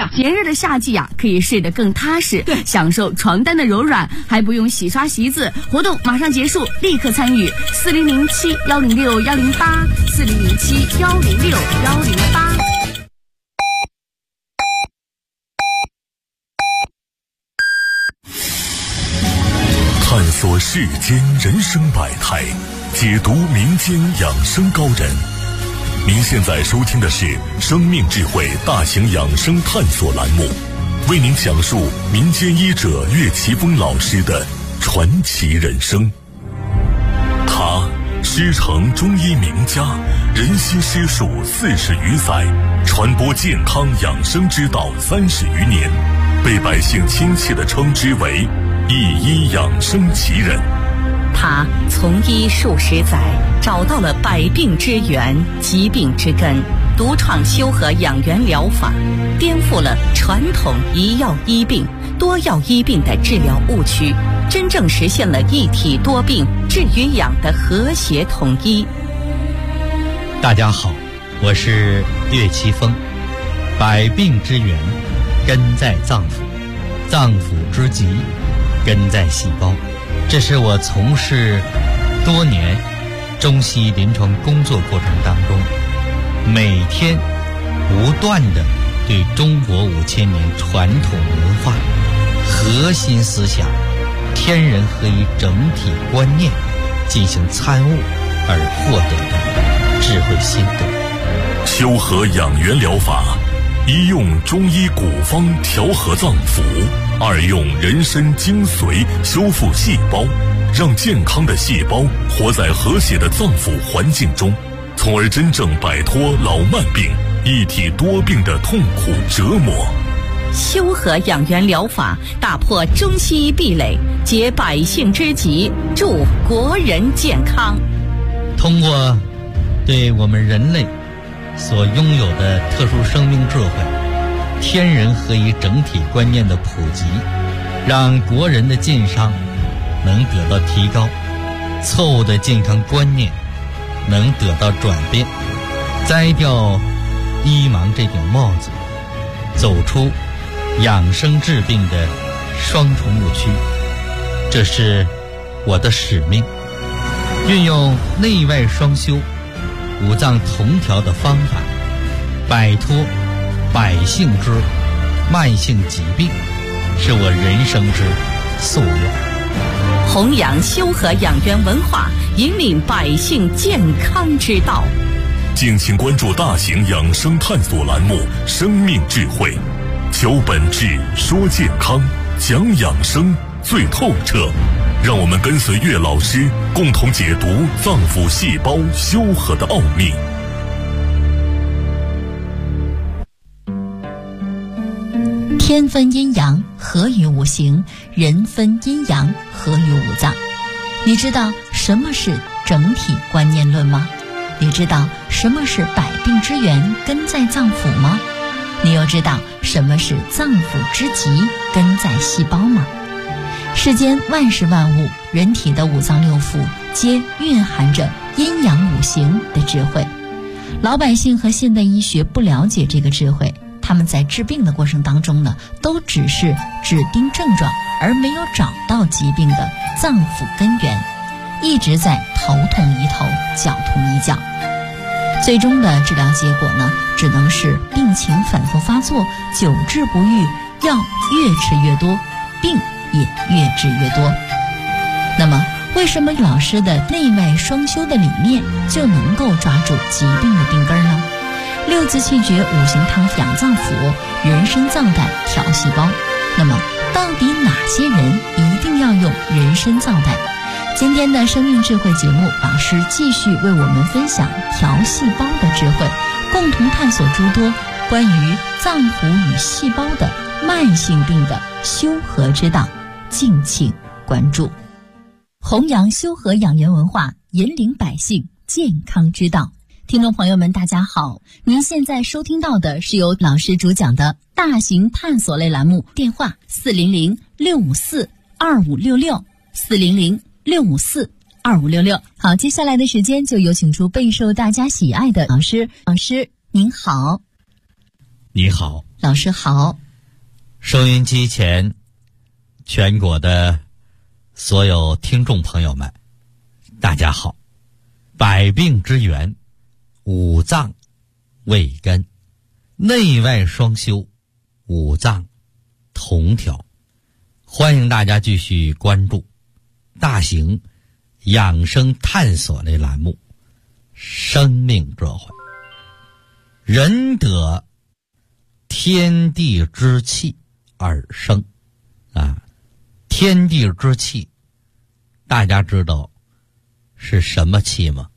啊。炎热的夏季啊，可以睡得更踏实， 对， 享受床单的柔软，还不用洗刷席子。活动马上结束，立刻参与4007-106-108，4007-106-108。 探索世间人生百态，解读民间养生高人。您现在收听的是生命智慧大型养生探索栏目，为您讲述民间医者岳奇峰老师的传奇人生。他师承中医名家，人心师术40余载，传播健康养生之道30余年，被百姓亲切地称之为一医养生奇人。 他从医数十载，找到了百病之源、疾病之根，独创修和养元疗法，颠覆了传统一药医病、多药医病的治疗误区，真正实现了一体多病治与养的和谐统一。 大家好，我是岳奇峰。百病之源根在脏腑，脏腑之疾根在细胞。这是我从事多年中西医临床工作过程当中，每天不断的对中国5000年传统文化核心思想天人合一整体观念进行参悟而获得的智慧心得。 修和养元疗法，一用中医古方调和脏腑，二用人参精髓修复细胞，让健康的细胞活在和谐的脏腑环境中，从而真正摆脱老慢病、一体多病的痛苦折磨。 修和养元疗法打破中西医壁垒，解百姓之急，助国人健康。 通过对我们人类所拥有的特殊生命智慧、天人合一整体观念的普及，让国人的健康能得到提高，错误的健康观念能得到转变，摘掉医盲这顶帽子，走出养生治病的双重误区。这是我的使命，运用内外双修、五脏同调的方法，摆脱百姓之慢性疾病，是我人生之夙愿。 弘扬修和养元文化，引领百姓健康之道。 敬请关注大型养生探索栏目《生命智慧》，求本质，说健康，讲养生最透彻。让我们跟随岳老师，共同解读脏腑细胞修和的奥秘。 天分阴阳，合于五行；人分阴阳，合于五脏。你知道什么是整体观念论吗？你知道什么是百病之源，根在脏腑吗？你又知道什么是脏腑之疾，根在细胞吗？世间万事万物，人体的五脏六腑皆蕴含着阴阳五行的智慧。老百姓和现代医学不了解这个智慧，他们在治病的过程当中呢，都只是指定症状，而没有找到疾病的脏腑根源，一直在头痛医头，脚痛医脚。最终的治疗结果呢，只能是病情反复发作，久治不愈，药越吃越多，病也越治越多。那么为什么老师的内外双修的理念就能够抓住疾病的病根呢？六字气诀五行汤养脏腑，人参藏胆调细胞。那么到底哪些人一定要用人参藏胆？今天的生命智慧节目，老师继续为我们分享调细胞的智慧，共同探索诸多关于脏腑与细胞的慢性病的修和之道，敬请关注。弘扬修和养元文化，引领百姓健康之道。听众朋友们，大家好，您现在收听到的是由老师主讲的大型探索类栏目，电话400-654-2566，400-654-2566。好，接下来的时间就有请出备受大家喜爱的老师。老师您好。 你好， 老师好。 收音机前全国的所有听众朋友们，大家好。百病之源，五脏为根，内外双修，五脏同调。欢迎大家继续关注大型养生探索类栏目《生命智慧》。人得天地之气而生啊，天地之气，大家知道是什么气吗？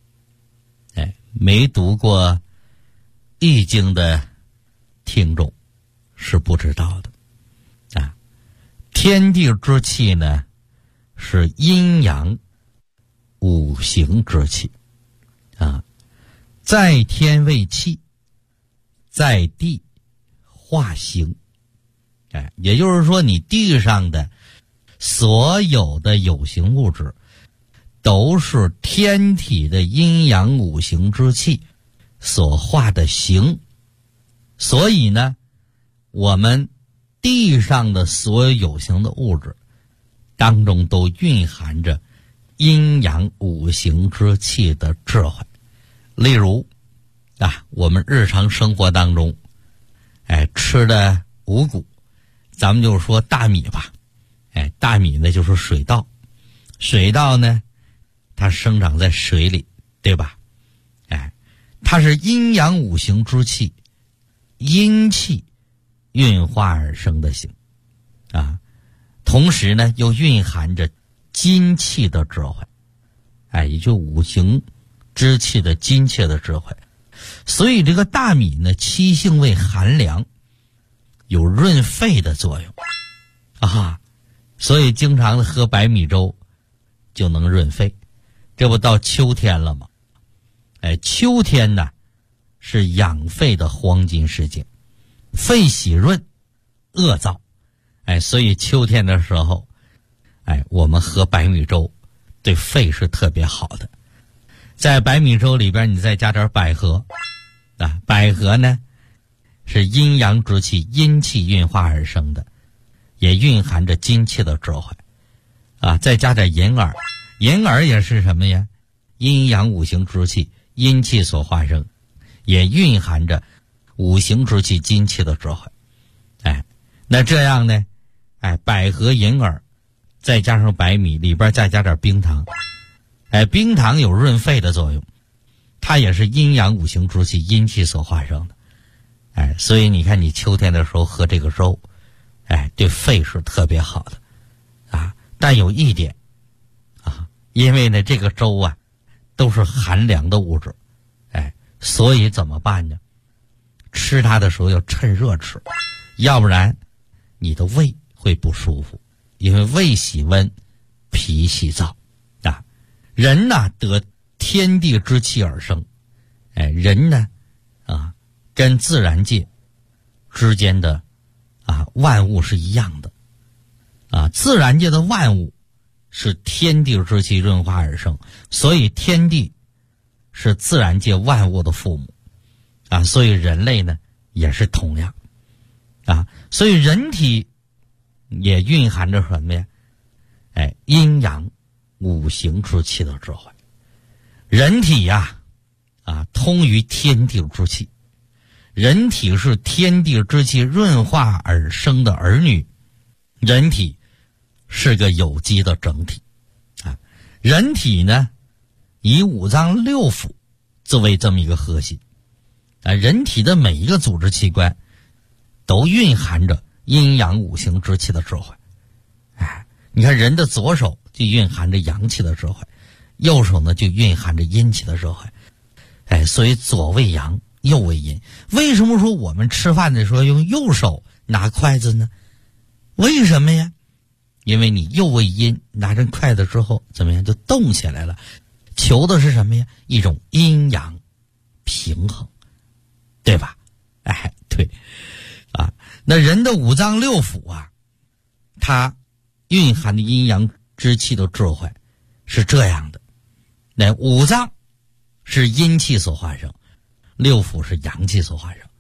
没读过易经的听众是不知道的啊。天地之气呢，是阴阳五行之气啊。在天为气，在地化形。也就是说，你地上的所有的有形物质都是天体的阴阳五行之气所化的形。所以呢，我们地上的所有有形的物质当中都蕴含着阴阳五行之气的智慧。例如我们日常生活当中吃的五谷，咱们就说大米吧。大米呢就是水稻，水稻呢它生长在水里，对吧？它是阴阳五行之气，阴气运化而生的形啊。同时呢又蕴含着金气的智慧，也就五行之气的金气的智慧。所以这个大米呢，其性味寒凉，有润肺的作用啊，所以经常的喝白米粥就能润肺。这不到秋天了吗？秋天呢是养肺的黄金时节，肺喜润，恶燥。所以秋天的时候，我们喝白米粥对肺是特别好的。在白米粥里边你再加点百合百合呢是阴阳之气，阴气运化而生的，也蕴含着金气的智慧再加点银耳，银耳也是什么呀？阴阳五行之气，阴气所化生，也蕴含着五行之气，金气的智慧。那这样呢百合银耳再加上白米，里边再加点冰糖，冰糖有润肺的作用，它也是阴阳五行之气，阴气所化生的。所以你看你秋天的时候喝这个粥对肺是特别好的但有一点因为呢这个粥都是寒凉的物质所以怎么办呢？吃它的时候要趁热吃，要不然你的胃会不舒服，因为胃喜温，脾喜燥人呢得天地之气而生，人呢跟自然界之间的万物是一样的自然界的万物是天地之气润化而生，所以天地是自然界万物的父母所以人类呢也是同样所以人体也蕴含着什么呀？阴阳五行之气的智慧。人体通于天地之气，人体是天地之气润化而生的儿女，人体是个有机的整体人体呢以五脏六腑作为这么一个核心人体的每一个组织器官都蕴含着阴阳五行之气的智慧你看人的左手就蕴含着阳气的智慧，右手呢就蕴含着阴气的智慧所以左为阳，右为阴。为什么说我们吃饭的时候用右手拿筷子呢？为什么呀？因为你右为阴，拿着筷子之后怎么样就动起来了，求的是什么呀？一种阴阳平衡，对吧？对那人的五脏六腑它蕴含的阴阳之气的智慧是这样的。那五脏是阴气所化生，六腑是阳气所化生。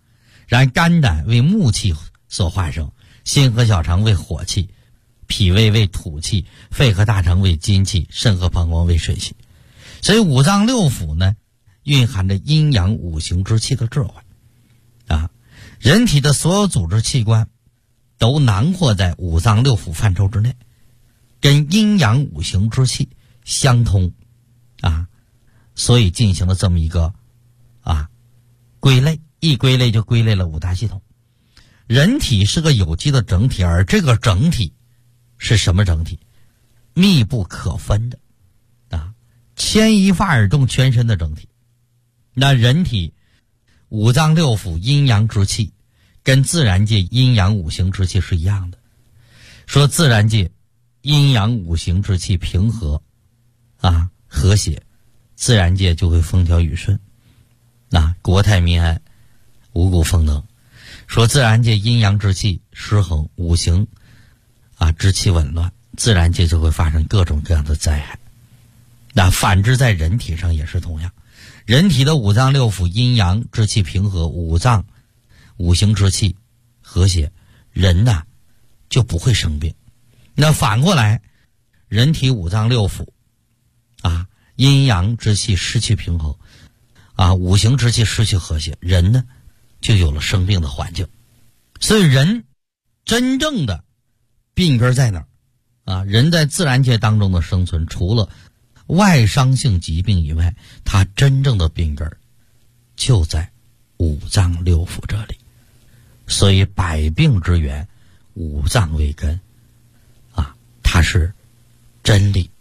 然肝胆为木气所化生，心和小肠为火气，脾胃为土气，肺和大肠为金气，肾和膀胱为水气。所以五脏六腑呢，蕴含着阴阳五行之气的智慧啊。人体的所有组织器官都囊括在五脏六腑范畴之内，跟阴阳五行之气相通啊，所以进行了这么一个归类，一归类就归类了五大系统。人体是个有机的整体，而这个整体是什么整体？密不可分的啊，牵一发而动全身的整体。那人体五脏六腑阴阳之气跟自然界阴阳五行之气是一样的。说自然界阴阳五行之气平和和谐，自然界就会风调雨顺国泰民安，五谷丰登。说自然界阴阳之气失衡，五行之气紊乱，自然界就会发生各种各样的灾害。那反之在人体上也是同样，人体的五脏六腑阴阳之气平和，五脏五行之气和谐，人就不会生病。那反过来，人体五脏六腑阴阳之气失去平衡五行之气失去和谐，人呢就有了生病的环境。所以人真正的病根在哪儿人在自然界当中的生存，除了外伤性疾病以外，它真正的病根就在五脏六腑这里。所以百病之源，五脏为根它是真理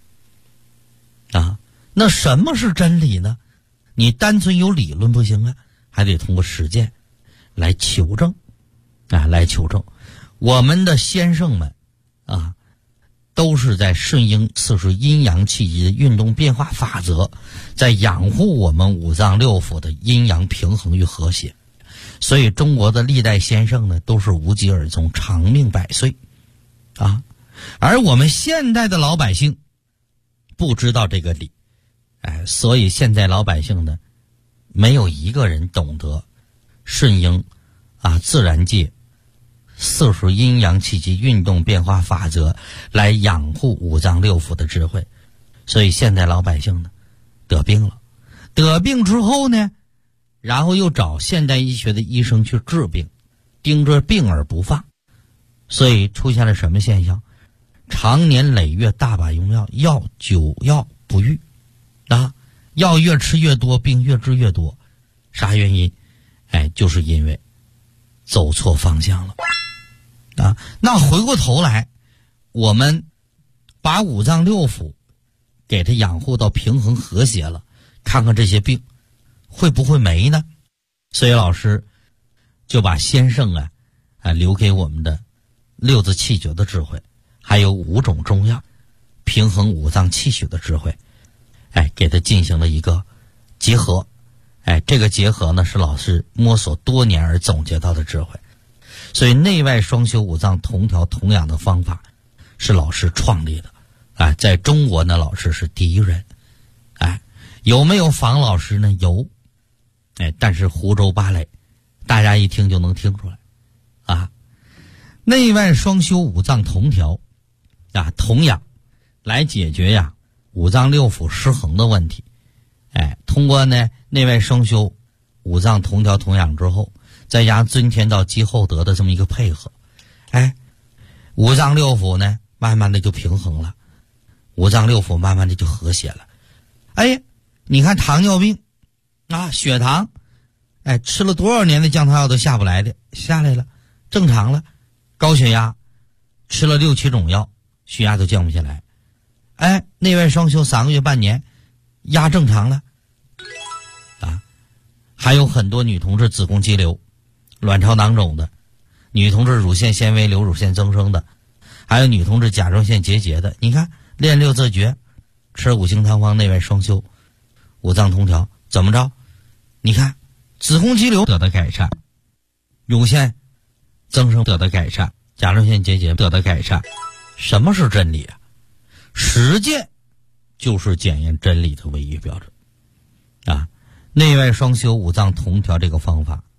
那什么是真理呢？你单纯有理论不行还得通过实践来求证来求证。我们的先生们都是在顺应次数阴阳气机的运动变化法则，在养护我们五脏六腑的阴阳平衡与和谐。所以中国的历代先生呢，都是无疾而终，长命百岁而我们现代的老百姓不知道这个理所以现在老百姓呢，没有一个人懂得顺应自然界四数阴阳气机运动变化法则来养护五脏六腑的智慧。所以现在老百姓呢得病了，得病之后呢，然后又找现代医学的医生去治病，盯着病而不放。所以出现了什么现象？常年累月大把用药，久药不愈药越吃越多，病越治越多。啥原因？就是因为走错方向了那回过头来，我们把五脏六腑给它养护到平衡和谐了，看看这些病会不会没呢？所以老师就把先生留给我们的六字气诀的智慧，还有5种中药平衡五脏气血的智慧给它进行了一个结合。这个结合呢，是老师摸索多年而总结到的智慧。所以内外双修五脏同调同养的方法是老师创立的在中国呢，老师是第一人有没有仿老师呢？有但是胡诌八垒，大家一听就能听出来内外双修五脏同调同养来解决五脏六腑失衡的问题。通过呢内外双修五脏同调同养之后，再加尊天道积厚德的这么一个配合五脏六腑呢慢慢的就平衡了，五脏六腑慢慢的就和谐了。你看糖尿病血糖吃了多少年的降糖药都下不来的，下来了，正常了。高血压吃了6、7种药，血压都降不下来内外双修3个月半年，压正常了还有很多女同志子宫肌瘤、卵巢囊肿的，女同志乳腺纤维瘤、乳腺增生的，还有女同志甲状腺结节的。你看练六字诀，吃五行汤方，内外双修，五脏同调，怎么着？你看子宫肌瘤得到改善，乳腺增生得到改善，甲状腺结节得到改善。什么是真理实践就是检验真理的唯一标准内外双修五脏同调这个方法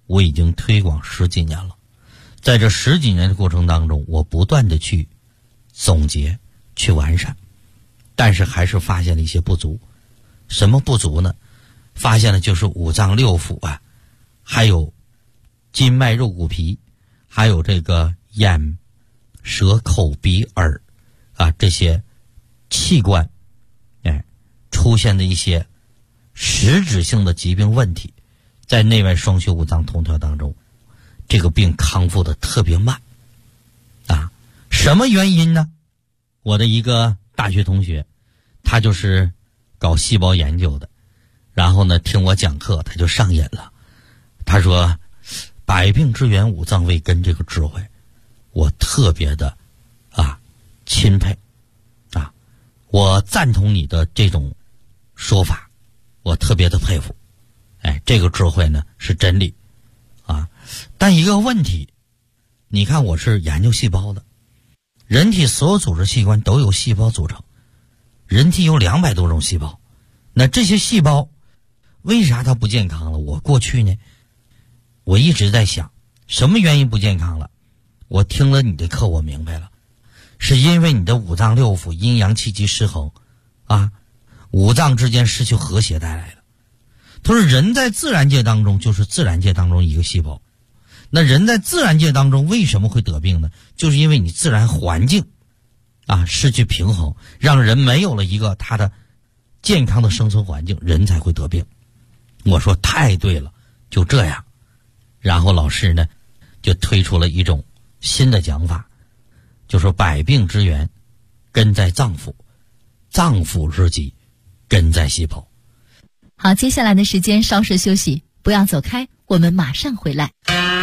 我已经推广10几年了。在这10几年的过程当中，我不断的去总结去完善，但是还是发现了一些不足。什么不足呢？发现了就是五脏六腑啊，还有筋脉肉骨皮，还有这个眼舌口鼻耳啊，这些器官出现的一些实质性的疾病问题，在内外双修五脏通调当中，这个病康复的特别慢啊。什么原因呢？我的一个大学同学，他就是搞细胞研究的，然后呢听我讲课他就上瘾了。他说百病之源五脏未根这个智慧我特别的钦佩啊，我赞同你的这种说法，我特别的佩服。这个智慧呢是真理啊。但一个问题，你看我是研究细胞的，人体所有组织器官都由细胞组成，人体有200多种细胞，那这些细胞为啥它不健康了？我过去呢，我一直在想什么原因不健康了。我听了你的课我明白了，是因为你的五脏六腑阴阳气机失衡啊，五脏之间失去和谐带来的。他说人在自然界当中就是自然界当中一个细胞，那人在自然界当中为什么会得病呢？就是因为你自然环境失去平衡，让人没有了一个他的健康的生存环境，人才会得病。我说太对了，就这样。然后老师呢就推出了一种新的讲法，就说百病之源根在脏腑，脏腑之疾根在细胞。 好，接下来的时间稍事休息，不要走开，我们马上回来。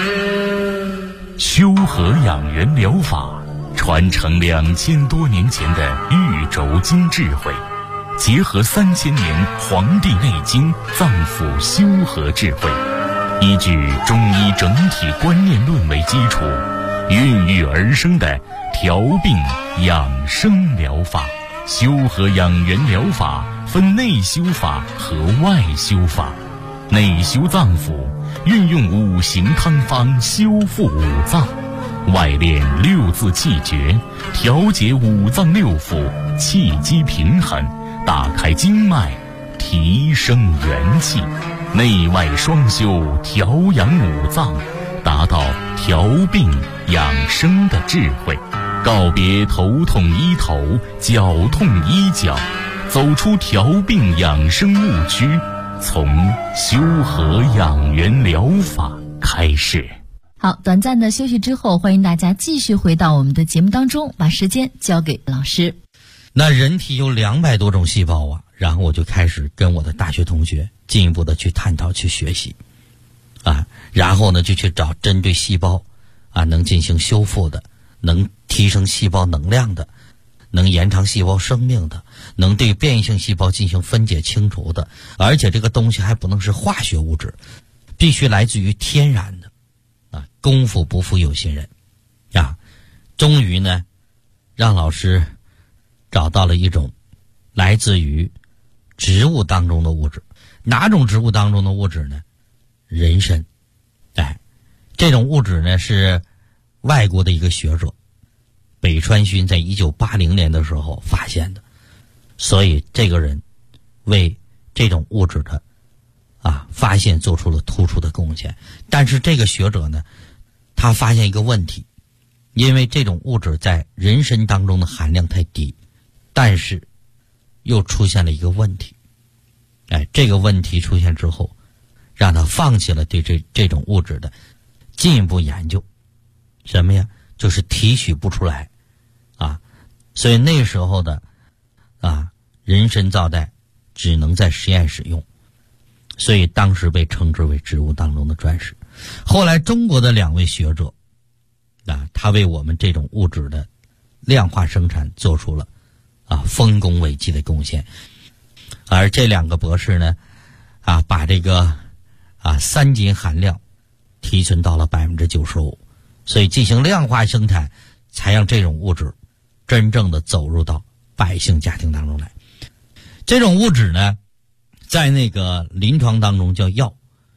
修和养元疗法传承2000多年前的玉轴经智慧，结合3000年《黄帝内经》脏腑修和智慧，依据中医整体观念论为基础，孕育而生的调病养生疗法。修和养元疗法分内修法和外修法。内修脏腑，运用5行汤方修复五脏；外练6字气诀，调节五脏六腑气机平衡，打开经脉，提升元气。内外双修，调养五脏，达到调病养生的智慧。告别头痛医头，脚痛医脚，走出调病养生误区，从修和养元疗法开始。 好，短暂的休息之后，欢迎大家继续回到我们的节目当中，把时间交给老师。 那人体有200多种细胞然后我就开始跟我的大学同学进一步的去探讨去学习然后呢就去找针对细胞能进行修复的，能提升细胞能量的，能延长细胞生命的，能对变异性细胞进行分解清除的，而且这个东西还不能是化学物质，必须来自于天然的功夫不负有心人终于呢让老师找到了一种来自于植物当中的物质。哪种植物当中的物质呢？人参。这种物质呢是外国的一个学者北川勋在1980年的时候发现的，所以这个人为这种物质的发现做出了突出的贡献。但是这个学者呢，他发现一个问题，因为这种物质在人参当中的含量太低，但是又出现了一个问题。这个问题出现之后，让他放弃了对这种物质的进一步研究。什么呀？就是提取不出来所以那时候的人参皂苷只能在实验室用，所以当时被称之为植物当中的钻石。后来中国的2位学者他为我们这种物质的量化生产做出了丰功伟绩的贡献。而这2个博士呢把这个三金含量提存到了95%，所以进行量化生产，才让这种物质真正的走入到百姓家庭当中来。这种物质呢在那个临床当中叫药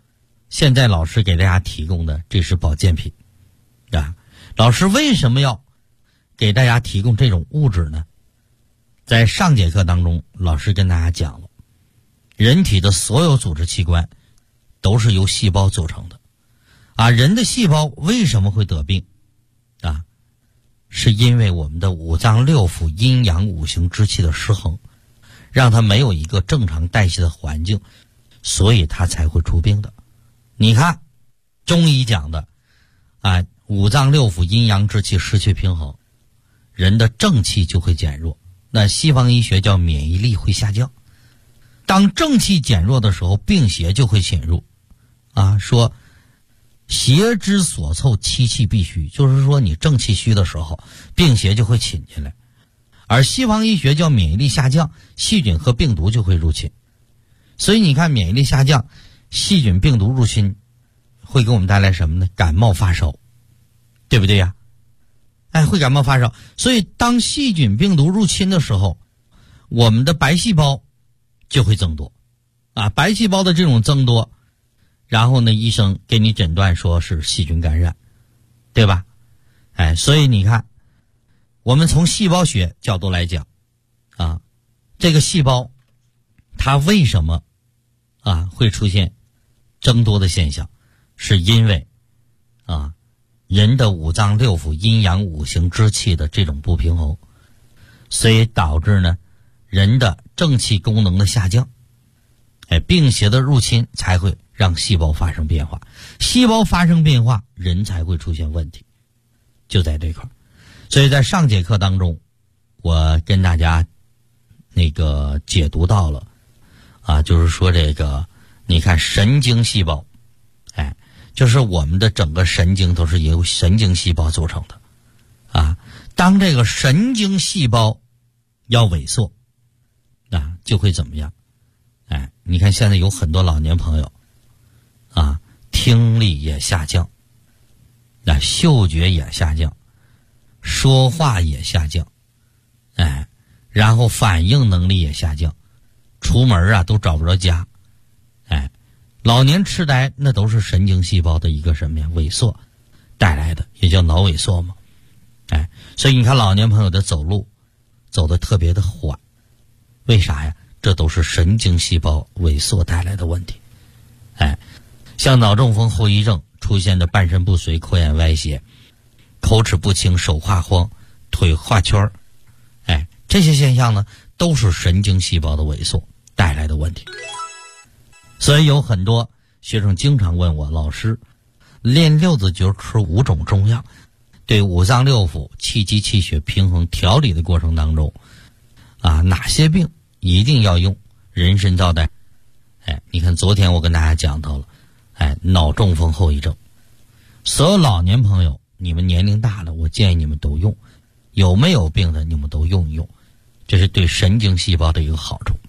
现在老师给大家提供的这是保健品啊。老师为什么要给大家提供这种物质呢？在上节课当中，老师跟大家讲了，人体的所有组织器官都是由细胞组成的啊。人的细胞为什么会得病啊？是因为我们的五脏六腑阴阳五行之气的失衡，让它没有一个正常代谢的环境，所以它才会出病的。你看中医讲的啊，五脏六腑阴阳之气失去平衡，人的正气就会减弱。那西方医学叫免疫力会下降，当正气减弱的时候，病邪就会侵入啊。说邪之所凑，七气必虚，就是说你正气虚的时候，病邪就会侵进来。而西方医学叫免疫力下降，细菌和病毒就会入侵。所以你看免疫力下降，细菌病毒入侵会给我们带来什么呢？感冒发烧，对不对呀？会感冒发烧。所以当细菌病毒入侵的时候，我们的白细胞就会增多啊。白细胞的这种增多，然后呢，医生给你诊断说是细菌感染，对吧？所以你看，我们从细胞学角度来讲啊，这个细胞它为什么会出现增多的现象，是因为人的五脏六腑阴阳五行之气的这种不平衡，所以导致呢人的正气功能的下降，病邪的入侵才会让细胞发生变化，细胞发生变化，人才会出现问题，就在这块。所以在上节课当中，我跟大家解读到了就是说这个你看神经细胞，就是我们的整个神经都是由神经细胞组成的当这个神经细胞要萎缩就会怎么样？你看现在有很多老年朋友听力也下降，嗅觉也下降，说话也下降，然后反应能力也下降，出门都找不着家，老年痴呆那都是神经细胞的一个什么呀？萎缩带来的，也叫脑萎缩嘛。所以你看老年朋友的走路走得特别的缓，为啥呀？这都是神经细胞萎缩带来的问题。像脑中风后遗症出现的半身不遂、口眼歪斜、口齿不清、手画慌、腿画圈，这些现象呢都是神经细胞的萎缩带来的问题。所以有很多学生经常问我，老师，练六字诀吃5种中药，对五脏六腑气机气血平衡调理的过程当中哪些病一定要用人参皂苷？你看昨天我跟大家讲到了脑中风后遗症，所有老年朋友你们年龄大了，我建议你们都用，有没有病的你们都用一用，这是对神经细胞的一个好处。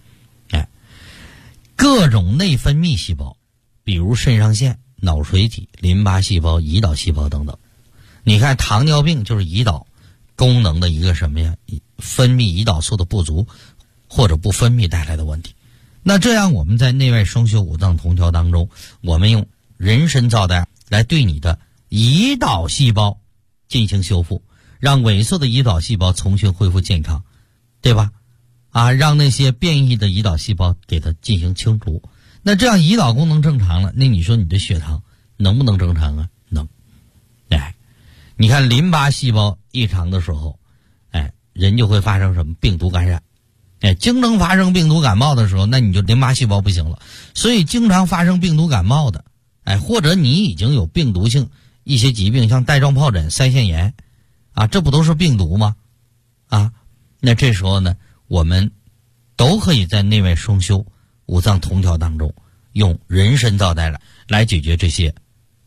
各种内分泌细胞，比如肾上腺、脑垂体、淋巴细胞、胰岛细胞等等。你看糖尿病就是胰岛功能的一个什么呀？分泌胰岛素的不足或者不分泌带来的问题。那这样我们在内外双修五脏同调当中，我们用人参皂苷来对你的胰岛细胞进行修复，让萎缩的胰岛细胞重新恢复健康，对吧？让那些变异的胰岛细胞给它进行清除，那这样胰岛功能正常了，那你说你的血糖能不能正常啊？能。你看淋巴细胞异常的时候，人就会发生什么？病毒感染。经常发生病毒感冒的时候，那你就淋巴细胞不行了。所以经常发生病毒感冒的，或者你已经有病毒性一些疾病，像带状疱疹、腮腺炎这不都是病毒吗？那这时候呢，我们都可以在内外双修五脏同调当中用人参皂苷来解决这些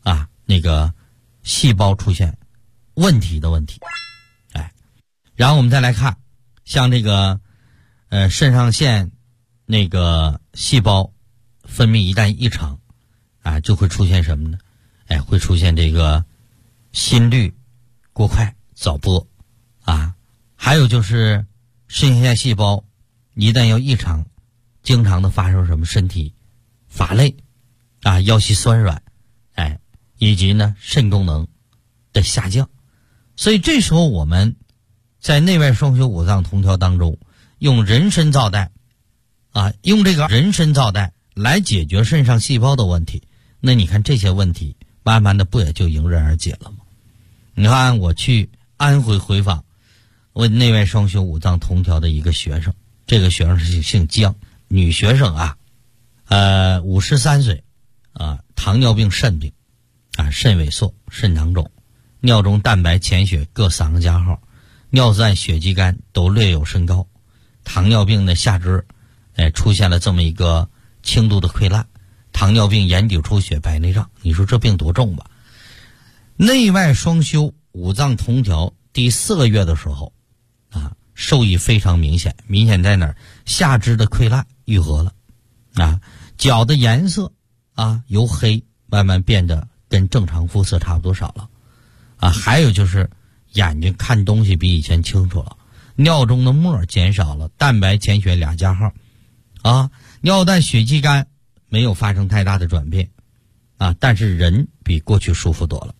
细胞出现问题的问题。然后我们再来看像这个肾上腺细胞分泌一旦异常就会出现什么呢？会出现这个心率过快、早搏还有就是肾上腺细胞一旦要异常，经常的发生什么？身体乏累腰膝酸软，以及呢肾功能的下降。所以这时候我们在内外双修五脏同调当中，用人参皂苷用这个人参皂苷来解决肾上细胞的问题，那你看这些问题慢慢的不也就迎刃而解了吗？你看我去安徽回访我内外双修五脏同调的一个学生，这个学生是姓姜，女学生53岁糖尿病肾病肾萎缩肾囊肿，尿中蛋白潜血各3个加号，尿酸血肌酐都略有升高，糖尿病的下肢出现了这么一个轻度的溃烂，糖尿病眼底出血白内障，你说这病多重吧？内外双修五脏同调第4个月的时候受益非常明显，明显在哪儿？下肢的溃烂愈合了脚的颜色由黑慢慢变得跟正常肤色差不多少了还有就是眼睛看东西比以前清楚了，尿中的沫减少了，蛋白潜血2加号尿蛋血肌酐没有发生太大的转变但是人比过去舒服多了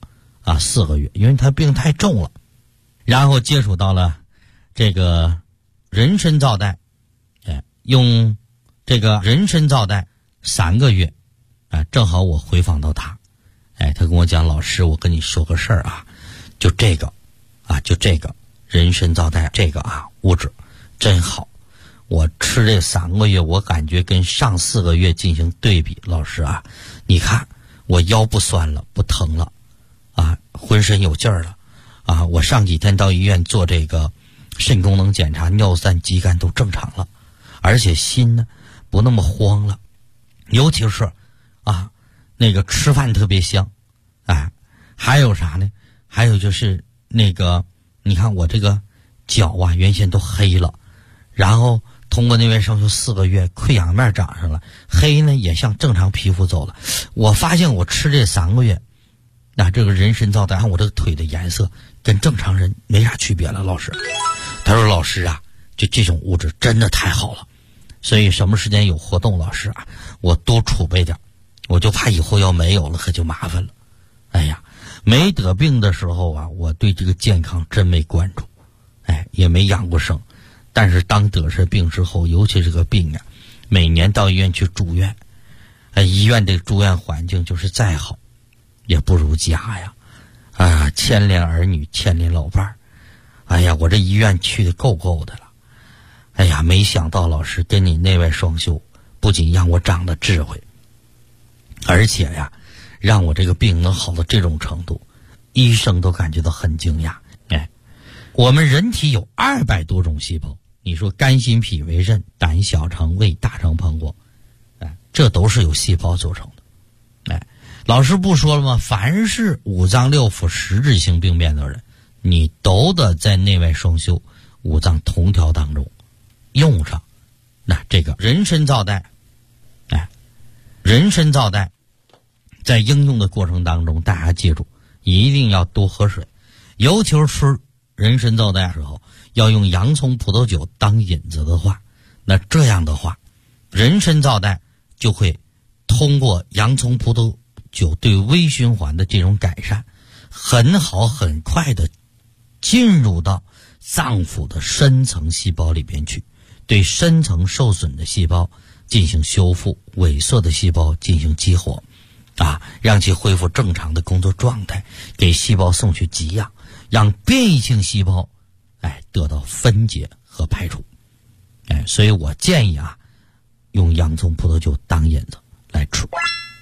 4个月，因为他病太重了。然后接触到了这个人参皂苷用这个人参皂苷3个月正好我回访到他他跟我讲，老师我跟你说个事儿就这个人参皂苷这个物质真好，我吃这3个月我感觉跟上4个月进行对比，老师你看我腰不酸了，不疼了浑身有劲儿了我上几天到医院做这个肾功能检查，尿酸肌酐都正常了，而且心呢不那么慌了，尤其是那个吃饭特别香还有啥呢？还有就是那个你看我这个脚原先都黑了，然后通过内外双修4个月，溃疡面长上了，黑呢也向正常皮肤走了。我发现我吃这3个月这个人参皂苷，我这个腿的颜色跟正常人没啥区别了。老师他说，老师就这种物质真的太好了，所以什么时间有活动，老师我多储备点，我就怕以后要没有了可就麻烦了。没得病的时候我对这个健康真没关注也没养过生，但是当得上病之后，尤其这个病每年到医院去住院医院的住院环境就是再好也不如家牵连儿女牵连老伴儿我这医院去的够的了没想到老师跟你内外双修不仅让我长了智慧，而且让我这个病能好到这种程度，医生都感觉到很惊讶我们人体有200多种细胞，你说肝心脾胃肾胆小肠胃大肠膀胱这都是由细胞组成的老师不说了吗？凡是五脏六腑实质性病变的人，你都得在内外双修五脏同调当中用上这个人参皂苷人参皂苷在应用的过程当中，大家记住一定要多喝水，尤其是吃人参皂苷的时候要用洋葱葡萄酒当引子的话，那这样的话人参皂苷就会通过洋葱葡萄酒对微循环的这种改善，很好很快的进入到脏腑的深层细胞里边去，对深层受损的细胞进行修复，萎缩的细胞进行激活让其恢复正常的工作状态，给细胞送去给养，让变异性细胞得到分解和排除所以我建议用洋葱葡萄酒当引子